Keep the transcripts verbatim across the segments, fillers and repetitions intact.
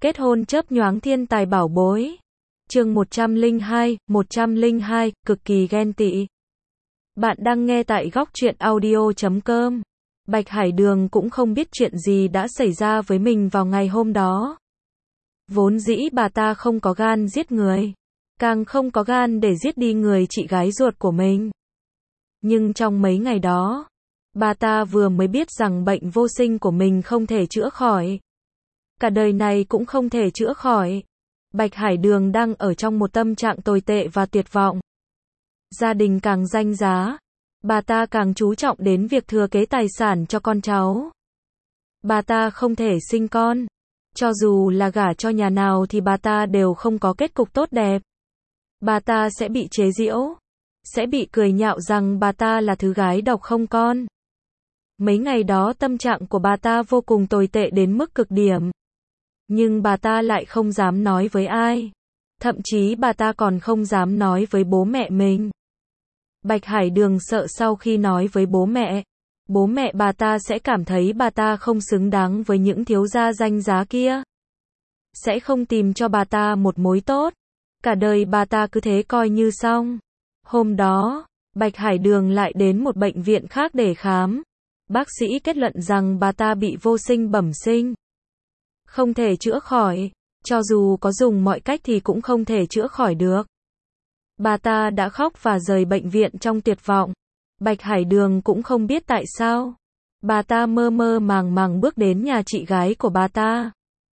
Kết hôn chớp nhoáng thiên tài bảo bối. Chương một trăm lẻ hai, một trăm lẻ hai, cực kỳ ghen tị. Bạn đang nghe tại góc truyện audio chấm com. Bạch Hải Đường cũng không biết chuyện gì đã xảy ra với mình vào ngày hôm đó. Vốn dĩ bà ta không có gan giết người, càng không có gan để giết đi người chị gái ruột của mình. Nhưng trong mấy ngày đó, bà ta vừa mới biết rằng bệnh vô sinh của mình không thể chữa khỏi. Cả đời này cũng không thể chữa khỏi. Bạch Hải Đường đang ở trong một tâm trạng tồi tệ và tuyệt vọng. Gia đình càng danh giá, bà ta càng chú trọng đến việc thừa kế tài sản cho con cháu. Bà ta không thể sinh con. Cho dù là gả cho nhà nào thì bà ta đều không có kết cục tốt đẹp. Bà ta sẽ bị chế giễu, sẽ bị cười nhạo rằng bà ta là thứ gái độc không con. Mấy ngày đó tâm trạng của bà ta vô cùng tồi tệ đến mức cực điểm. Nhưng bà ta lại không dám nói với ai. Thậm chí bà ta còn không dám nói với bố mẹ mình. Bạch Hải Đường sợ sau khi nói với bố mẹ, bố mẹ bà ta sẽ cảm thấy bà ta không xứng đáng với những thiếu gia danh giá kia. Sẽ không tìm cho bà ta một mối tốt. Cả đời bà ta cứ thế coi như xong. Hôm đó, Bạch Hải Đường lại đến một bệnh viện khác để khám. Bác sĩ kết luận rằng bà ta bị vô sinh bẩm sinh. Không thể chữa khỏi. Cho dù có dùng mọi cách thì cũng không thể chữa khỏi được. Bà ta đã khóc và rời bệnh viện trong tuyệt vọng. Bạch Hải Đường cũng không biết tại sao. Bà ta mơ mơ màng màng bước đến nhà chị gái của bà ta.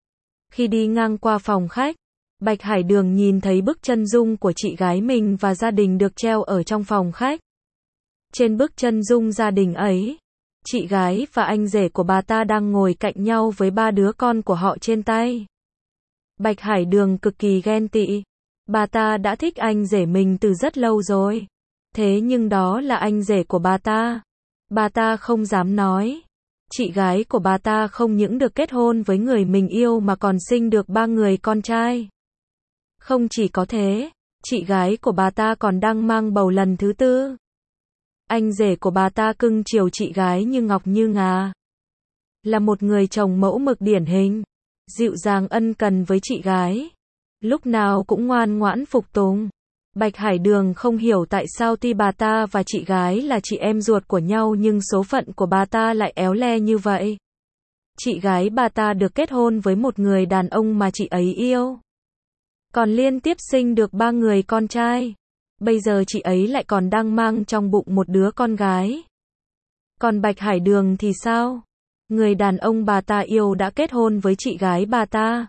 Khi đi ngang qua phòng khách, Bạch Hải Đường nhìn thấy bức chân dung của chị gái mình và gia đình được treo ở trong phòng khách. Trên bức chân dung gia đình ấy, chị gái và anh rể của bà ta đang ngồi cạnh nhau với ba đứa con của họ trên tay. Bạch Hải Đường cực kỳ ghen tị. Bà ta đã thích anh rể mình từ rất lâu rồi. Thế nhưng đó là anh rể của bà ta. Bà ta không dám nói. Chị gái của bà ta không những được kết hôn với người mình yêu mà còn sinh được ba người con trai. Không chỉ có thế, chị gái của bà ta còn đang mang bầu lần thứ tư. Anh rể của bà ta cưng chiều chị gái như ngọc như ngà. Là một người chồng mẫu mực điển hình, dịu dàng ân cần với chị gái. Lúc nào cũng ngoan ngoãn phục tùng. Bạch Hải Đường không hiểu tại sao tuy bà ta và chị gái là chị em ruột của nhau nhưng số phận của bà ta lại éo le như vậy. Chị gái bà ta được kết hôn với một người đàn ông mà chị ấy yêu. Còn liên tiếp sinh được ba người con trai. Bây giờ chị ấy lại còn đang mang trong bụng một đứa con gái. Còn Bạch Hải Đường thì sao? Người đàn ông bà ta yêu đã kết hôn với chị gái bà ta.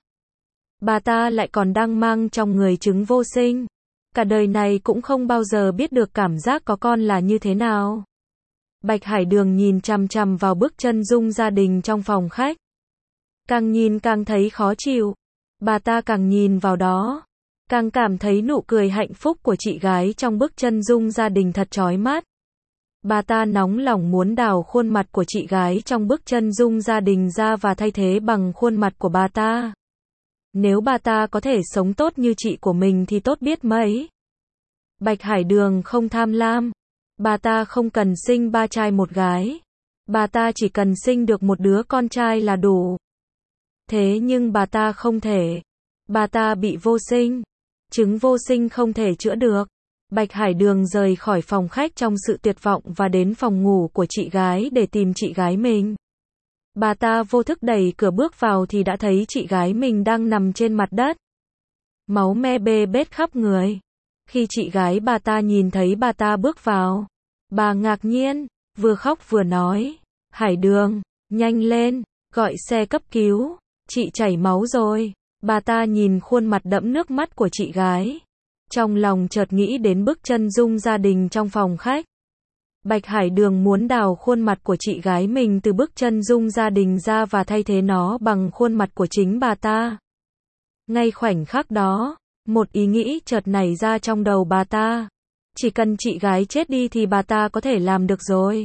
Bà ta lại còn đang mang trong người trứng vô sinh. Cả đời này cũng không bao giờ biết được cảm giác có con là như thế nào. Bạch Hải Đường nhìn chằm chằm vào bức chân dung gia đình trong phòng khách. Càng nhìn càng thấy khó chịu. Bà ta càng nhìn vào đó, càng cảm thấy nụ cười hạnh phúc của chị gái trong bức chân dung gia đình thật chói mắt. Bà ta nóng lòng muốn đào khuôn mặt của chị gái trong bức chân dung gia đình ra và thay thế bằng khuôn mặt của bà ta. Nếu bà ta có thể sống tốt như chị của mình thì tốt biết mấy. Bạch Hải Đường không tham lam. Bà ta không cần sinh ba trai một gái. Bà ta chỉ cần sinh được một đứa con trai là đủ. Thế nhưng bà ta không thể. Bà ta bị vô sinh. Trứng vô sinh không thể chữa được. Bạch Hải Đường rời khỏi phòng khách trong sự tuyệt vọng và đến phòng ngủ của chị gái để tìm chị gái mình. Bà ta vô thức đẩy cửa bước vào thì đã thấy chị gái mình đang nằm trên mặt đất. Máu me bê bết khắp người. Khi chị gái bà ta nhìn thấy bà ta bước vào, bà ngạc nhiên, vừa khóc vừa nói, Hải Đường, nhanh lên, gọi xe cấp cứu, chị chảy máu rồi. Bà ta nhìn khuôn mặt đẫm nước mắt của chị gái. Trong lòng chợt nghĩ đến bức chân dung gia đình trong phòng khách. Bạch Hải Đường muốn đào khuôn mặt của chị gái mình từ bức chân dung gia đình ra và thay thế nó bằng khuôn mặt của chính bà ta. Ngay khoảnh khắc đó, một ý nghĩ chợt nảy ra trong đầu bà ta. Chỉ cần chị gái chết đi thì bà ta có thể làm được rồi.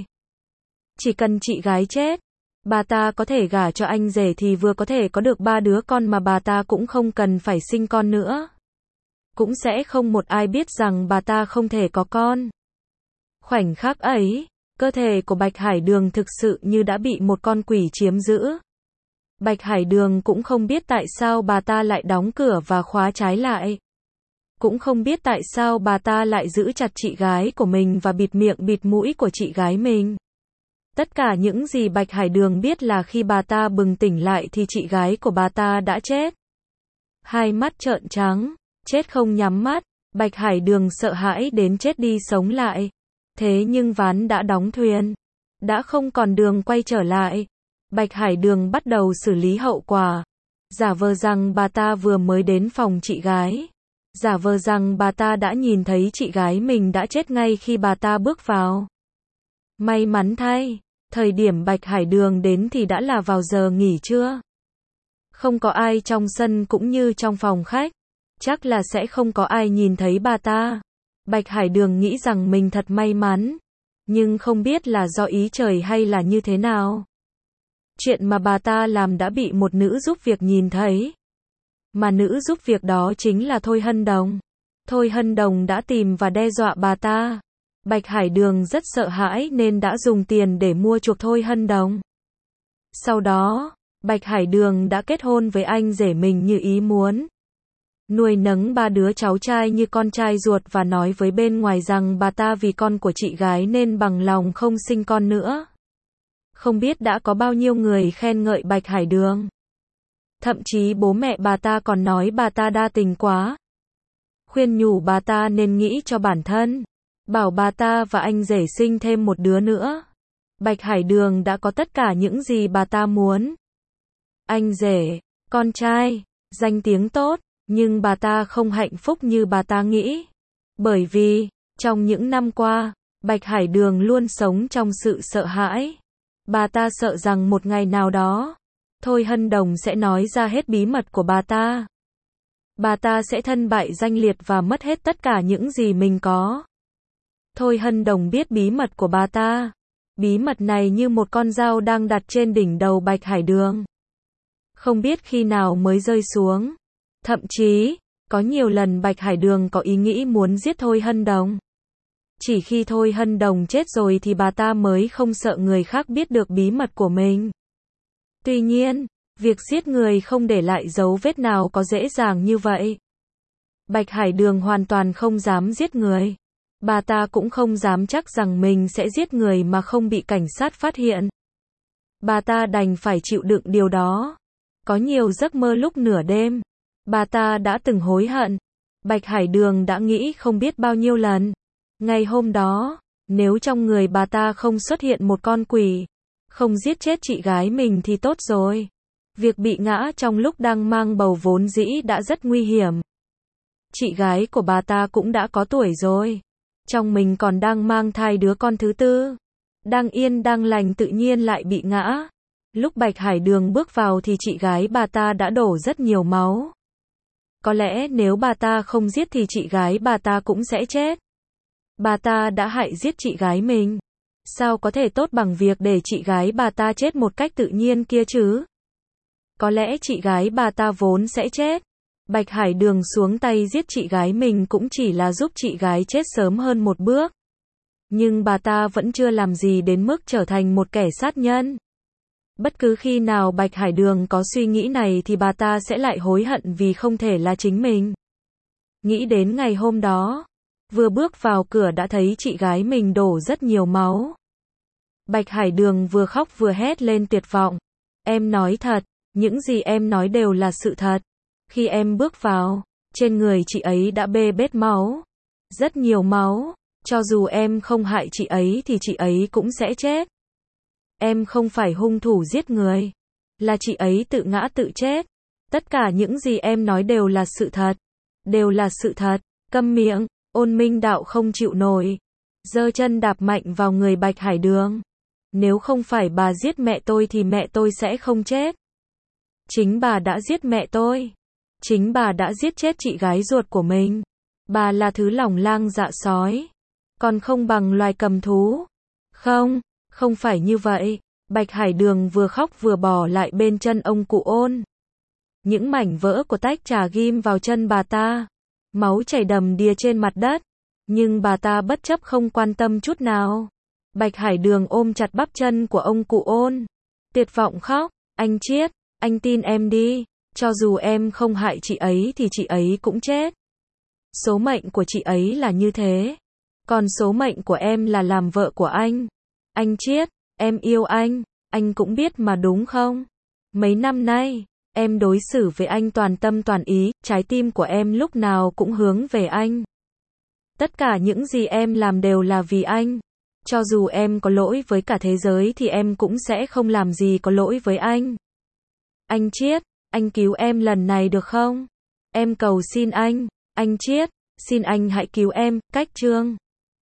Chỉ cần chị gái chết, bà ta có thể gả cho anh rể thì vừa có thể có được ba đứa con mà bà ta cũng không cần phải sinh con nữa. Cũng sẽ không một ai biết rằng bà ta không thể có con. Khoảnh khắc ấy, cơ thể của Bạch Hải Đường thực sự như đã bị một con quỷ chiếm giữ. Bạch Hải Đường cũng không biết tại sao bà ta lại đóng cửa và khóa trái lại. Cũng không biết tại sao bà ta lại giữ chặt chị gái của mình và bịt miệng bịt mũi của chị gái mình. Tất cả những gì Bạch Hải Đường biết là khi bà ta bừng tỉnh lại thì chị gái của bà ta đã chết. Hai mắt trợn trắng, chết không nhắm mắt, Bạch Hải Đường sợ hãi đến chết đi sống lại. Thế nhưng ván đã đóng thuyền, đã không còn đường quay trở lại. Bạch Hải Đường bắt đầu xử lý hậu quả. Giả vờ rằng bà ta vừa mới đến phòng chị gái. Giả vờ rằng bà ta đã nhìn thấy chị gái mình đã chết ngay khi bà ta bước vào. May mắn thay, thời điểm Bạch Hải Đường đến thì đã là vào giờ nghỉ trưa. Không có ai trong sân cũng như trong phòng khách. Chắc là sẽ không có ai nhìn thấy bà ta. Bạch Hải Đường nghĩ rằng mình thật may mắn. Nhưng không biết là do ý trời hay là như thế nào. Chuyện mà bà ta làm đã bị một nữ giúp việc nhìn thấy. Mà nữ giúp việc đó chính là Thôi Hân Đồng. Thôi Hân Đồng đã tìm và đe dọa bà ta. Bạch Hải Đường rất sợ hãi nên đã dùng tiền để mua chuộc Thôi Hân Đồng. Sau đó, Bạch Hải Đường đã kết hôn với anh rể mình như ý muốn. Nuôi nấng ba đứa cháu trai như con trai ruột và nói với bên ngoài rằng bà ta vì con của chị gái nên bằng lòng không sinh con nữa. Không biết đã có bao nhiêu người khen ngợi Bạch Hải Đường. Thậm chí bố mẹ bà ta còn nói bà ta đa tình quá. Khuyên nhủ bà ta nên nghĩ cho bản thân. Bảo bà ta và anh rể sinh thêm một đứa nữa. Bạch Hải Đường đã có tất cả những gì bà ta muốn. Anh rể, con trai, danh tiếng tốt. Nhưng bà ta không hạnh phúc như bà ta nghĩ. Bởi vì, trong những năm qua, Bạch Hải Đường luôn sống trong sự sợ hãi. Bà ta sợ rằng một ngày nào đó, Thôi Hân Đồng sẽ nói ra hết bí mật của bà ta. Bà ta sẽ thân bại danh liệt và mất hết tất cả những gì mình có. Thôi Hân Đồng biết bí mật của bà ta. Bí mật này như một con dao đang đặt trên đỉnh đầu Bạch Hải Đường. Không biết khi nào mới rơi xuống. Thậm chí, có nhiều lần Bạch Hải Đường có ý nghĩ muốn giết Thôi Hân Đồng. Chỉ khi Thôi Hân Đồng chết rồi thì bà ta mới không sợ người khác biết được bí mật của mình. Tuy nhiên, việc giết người không để lại dấu vết nào có dễ dàng như vậy. Bạch Hải Đường hoàn toàn không dám giết người. Bà ta cũng không dám chắc rằng mình sẽ giết người mà không bị cảnh sát phát hiện. Bà ta đành phải chịu đựng điều đó. Có nhiều giấc mơ lúc nửa đêm. Bà ta đã từng hối hận. Bạch Hải Đường đã nghĩ không biết bao nhiêu lần. Ngày hôm đó, nếu trong người bà ta không xuất hiện một con quỷ, không giết chết chị gái mình thì tốt rồi. Việc bị ngã trong lúc đang mang bầu vốn dĩ đã rất nguy hiểm. Chị gái của bà ta cũng đã có tuổi rồi. Trong mình còn đang mang thai đứa con thứ tư. Đang yên đang lành tự nhiên lại bị ngã. Lúc Bạch Hải Đường bước vào thì chị gái bà ta đã đổ rất nhiều máu. Có lẽ nếu bà ta không giết thì chị gái bà ta cũng sẽ chết. Bà ta đã hại giết chị gái mình. Sao có thể tốt bằng việc để chị gái bà ta chết một cách tự nhiên kia chứ? Có lẽ chị gái bà ta vốn sẽ chết. Bạch Hải Đường xuống tay giết chị gái mình cũng chỉ là giúp chị gái chết sớm hơn một bước. Nhưng bà ta vẫn chưa làm gì đến mức trở thành một kẻ sát nhân. Bất cứ khi nào Bạch Hải Đường có suy nghĩ này thì bà ta sẽ lại hối hận vì không thể là chính mình. Nghĩ đến ngày hôm đó, vừa bước vào cửa đã thấy chị gái mình đổ rất nhiều máu. Bạch Hải Đường vừa khóc vừa hét lên tuyệt vọng. Em nói thật, những gì em nói đều là sự thật. Khi em bước vào, trên người chị ấy đã bê bết máu. Rất nhiều máu, cho dù em không hại chị ấy thì chị ấy cũng sẽ chết. Em không phải hung thủ giết người. Là chị ấy tự ngã tự chết. Tất cả những gì em nói đều là sự thật. Đều là sự thật. Câm miệng. Ôn Minh Đạo không chịu nổi. Giơ chân đạp mạnh vào người Bạch Hải Đường. Nếu không phải bà giết mẹ tôi thì mẹ tôi sẽ không chết. Chính bà đã giết mẹ tôi. Chính bà đã giết chết chị gái ruột của mình. Bà là thứ lòng lang dạ sói. Còn không bằng loài cầm thú. Không, không phải như vậy. Bạch Hải Đường vừa khóc vừa bò lại bên chân ông cụ Ôn. Những mảnh vỡ của tách trà ghim vào chân bà ta. Máu chảy đầm đìa trên mặt đất. Nhưng bà ta bất chấp không quan tâm chút nào. Bạch Hải Đường ôm chặt bắp chân của ông cụ Ôn. Tuyệt vọng khóc. Anh Chiết, Anh tin em đi, cho dù em không hại chị ấy thì chị ấy cũng chết. Số mệnh của chị ấy là như thế. Còn số mệnh của em là làm vợ của anh. Anh Chiết, em yêu anh, anh cũng biết mà đúng không? Mấy năm nay, em đối xử với anh toàn tâm toàn ý, trái tim của em lúc nào cũng hướng về anh. Tất cả những gì em làm đều là vì anh. Cho dù em có lỗi với cả thế giới thì em cũng sẽ không làm gì có lỗi với anh. Anh Chiết, anh cứu em lần này được không? Em cầu xin anh, anh Chiết, xin anh hãy cứu em, cách chương.